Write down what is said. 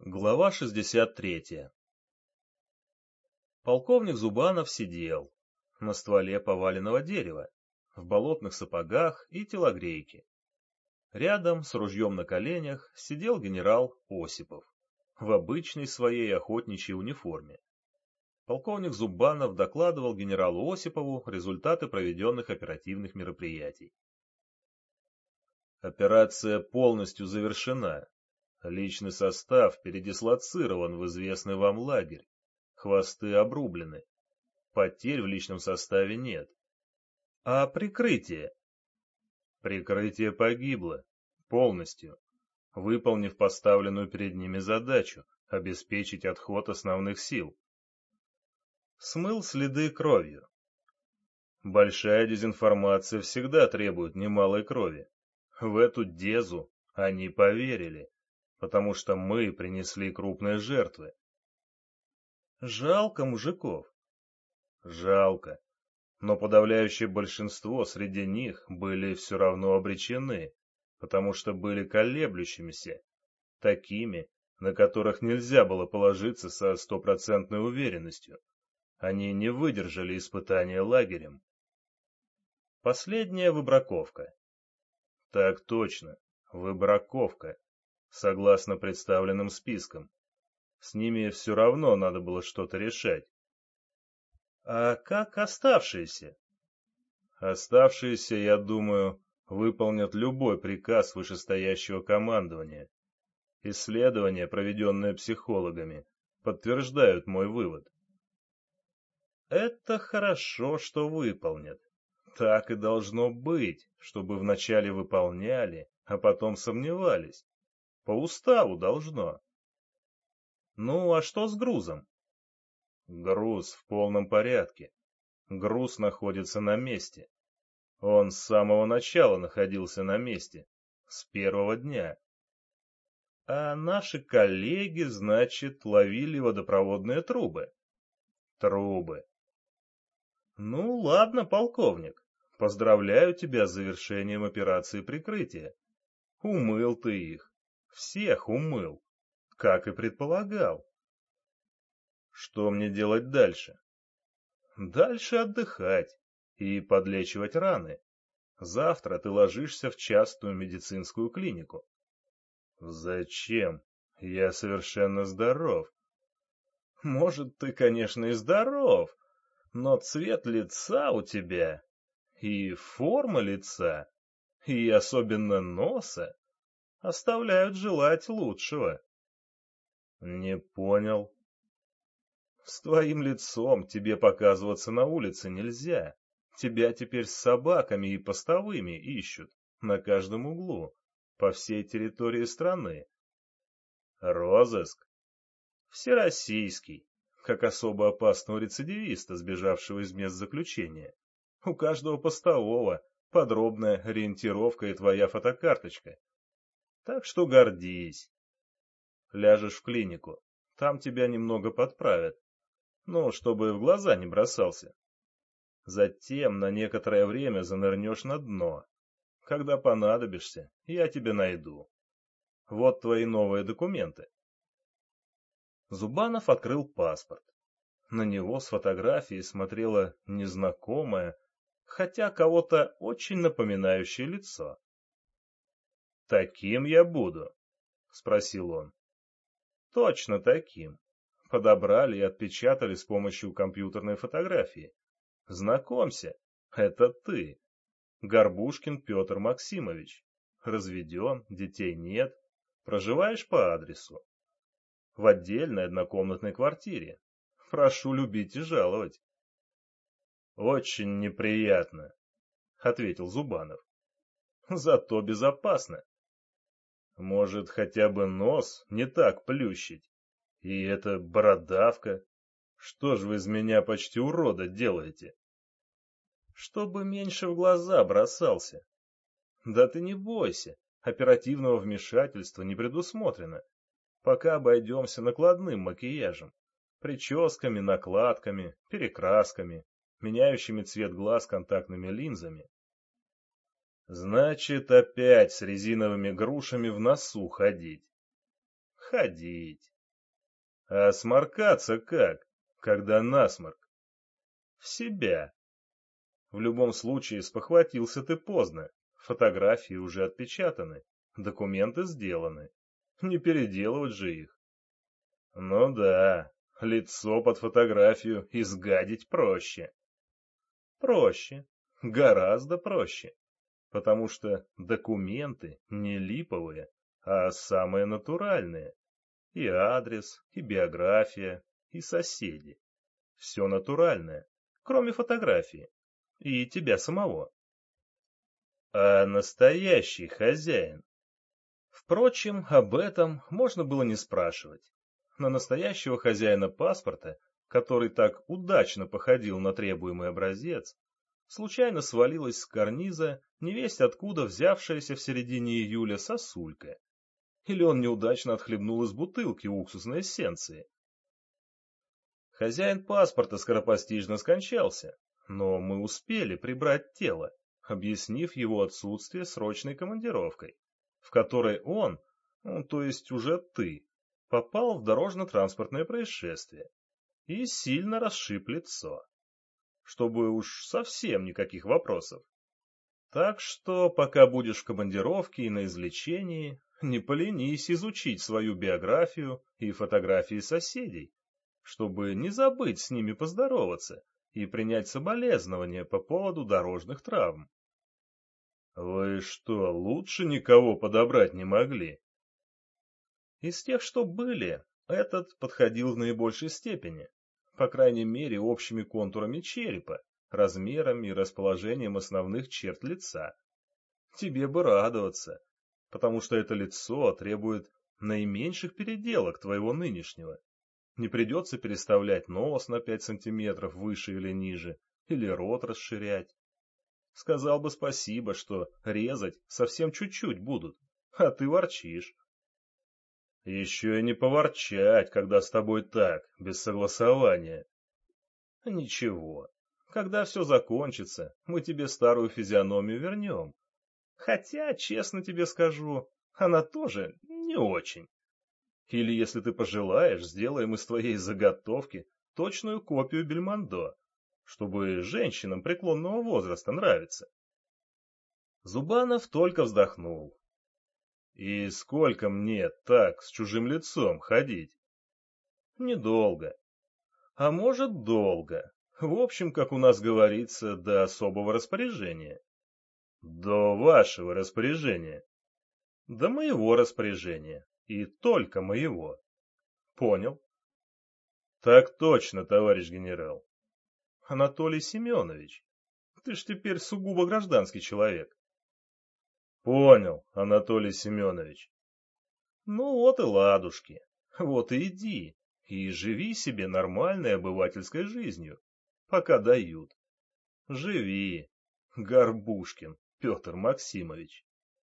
Глава 63. Полковник Зубанов сидел на стволе поваленного дерева, в болотных сапогах и телогрейке. Рядом, с ружьем на коленях, сидел генерал Осипов в обычной своей охотничьей униформе. Полковник Зубанов докладывал генералу Осипову результаты проведенных оперативных мероприятий. Операция полностью завершена. Личный состав передислоцирован в известный вам лагерь. Хвосты обрублены. Потерь в личном составе нет. А прикрытие? Прикрытие погибло. Полностью. Выполнив поставленную перед ними задачу — обеспечить отход основных сил. Смыл следы кровью. Большая дезинформация всегда требует немалой крови. В эту дезу они поверили, потому что мы принесли крупные жертвы. Жалко мужиков. Жалко. Но подавляющее большинство среди них были все равно обречены, потому что были колеблющимися, такими, на которых нельзя было положиться со стопроцентной уверенностью. Они не выдержали испытания лагерем. Последняя выбраковка. Так точно, выбраковка, согласно представленным спискам. С ними все равно надо было что-то решать. А как оставшиеся? Оставшиеся, я думаю, выполнят любой приказ вышестоящего командования. Исследования, проведенные психологами, подтверждают мой вывод. Это хорошо, что выполнят. Так и должно быть, чтобы вначале выполняли, а потом сомневались. По уставу должно. Ну, а что с грузом? Груз в полном порядке. Груз находится на месте. Он с самого начала находился на месте. С первого дня. А наши коллеги, значит, ловили водопроводные трубы. Трубы. Ну, ладно, полковник. Поздравляю тебя с завершением операции прикрытия. Умыл ты их. Всех умыл. Как и предполагал. Что мне делать дальше? Дальше отдыхать и подлечивать раны. Завтра ты ложишься в частную медицинскую клинику. Зачем? Я совершенно здоров. Может, ты, конечно, и здоров, но цвет лица у тебя, и форма лица, и особенно носа оставляют желать лучшего. Не понял. С твоим лицом тебе показываться на улице нельзя. Тебя теперь с собаками и постовыми ищут на каждом углу, по всей территории страны. Розыск? Всероссийский, как особо опасного рецидивиста, сбежавшего из мест заключения. У каждого постового подробная ориентировка и твоя фотокарточка. Так что гордись. Ляжешь в клинику, там тебя немного подправят. Ну, чтобы в глаза не бросался. Затем на некоторое время занырнешь на дно. Когда понадобишься, я тебя найду. Вот твои новые документы. Зубанов открыл паспорт. На него с фотографии смотрело незнакомое, хотя кого-то очень напоминающее лицо. «Таким я буду?» — спросил он. «Точно таким. Подобрали и отпечатали с помощью компьютерной фотографии. Знакомься, это ты. Горбушкин Петр Максимович. Разведен, детей нет. Проживаешь по адресу. В отдельной однокомнатной квартире. Прошу любить и жаловать». «Очень неприятно», — ответил Зубанов. «Зато безопасно. Может, хотя бы нос не так плющить? И эта бородавка. Что ж вы из меня почти урода делаете?» «Чтобы меньше в глаза бросался». «Да ты не бойся, оперативного вмешательства не предусмотрено. Пока обойдемся накладным макияжем, прическами, накладками, перекрасками, меняющими цвет глаз контактными линзами». «Значит, опять с резиновыми грушами в носу ходить?» «Ходить. А сморкаться как, когда насморк? В себя. В любом случае, спохватился ты поздно. Фотографии уже отпечатаны, документы сделаны. Не переделывать же их. Ну да, лицо под фотографию изгадить проще. Проще, гораздо проще. Потому что документы не липовые, а самые натуральные. И адрес, и биография, и соседи. Все натуральное, кроме фотографии. И тебя самого. А настоящий хозяин? Впрочем, об этом можно было не спрашивать. На настоящего хозяина паспорта, который так удачно походил на требуемый образец, случайно свалилась с карниза невесть откуда взявшаяся в середине июля сосулька. Или он неудачно отхлебнул из бутылки уксусной эссенции. Хозяин паспорта скоропостижно скончался, но мы успели прибрать тело, объяснив его отсутствие срочной командировкой, в которой он, ну, то есть уже ты, попал в дорожно-транспортное происшествие и сильно расшиб лицо, чтобы уж совсем никаких вопросов. Так что, пока будешь в командировке и на излечении, не поленись изучить свою биографию и фотографии соседей, чтобы не забыть с ними поздороваться и принять соболезнования по поводу дорожных травм. Вы что, лучше никого подобрать не могли? Из тех, что были, этот подходил в наибольшей степени, по крайней мере общими контурами черепа, размерами и расположением основных черт лица. Тебе бы радоваться, потому что это лицо требует наименьших переделок твоего нынешнего. Не придется переставлять нос на 5 сантиметров выше или ниже, или рот расширять. Сказал бы спасибо, что резать совсем чуть-чуть будут, а ты ворчишь. Еще и не поворчать, когда с тобой так, без согласования. Ничего, когда все закончится, мы тебе старую физиономию вернем. Хотя, честно тебе скажу, она тоже не очень. Или, если ты пожелаешь, сделаем из твоей заготовки точную копию Бельмондо, чтобы женщинам преклонного возраста нравится. Зубанов только вздохнул. И сколько мне так с чужим лицом ходить? Недолго. А может, долго. В общем, как у нас говорится, до особого распоряжения. До вашего распоряжения. До моего распоряжения. И только моего. Понял? Так точно, товарищ генерал. Анатолий Семенович, ты ж теперь сугубо гражданский человек. Понял, Анатолий Семенович. Ну вот и ладушки. Вот и иди. И живи себе нормальной обывательской жизнью, пока дают. Живи, Горбушкин Петр Максимович.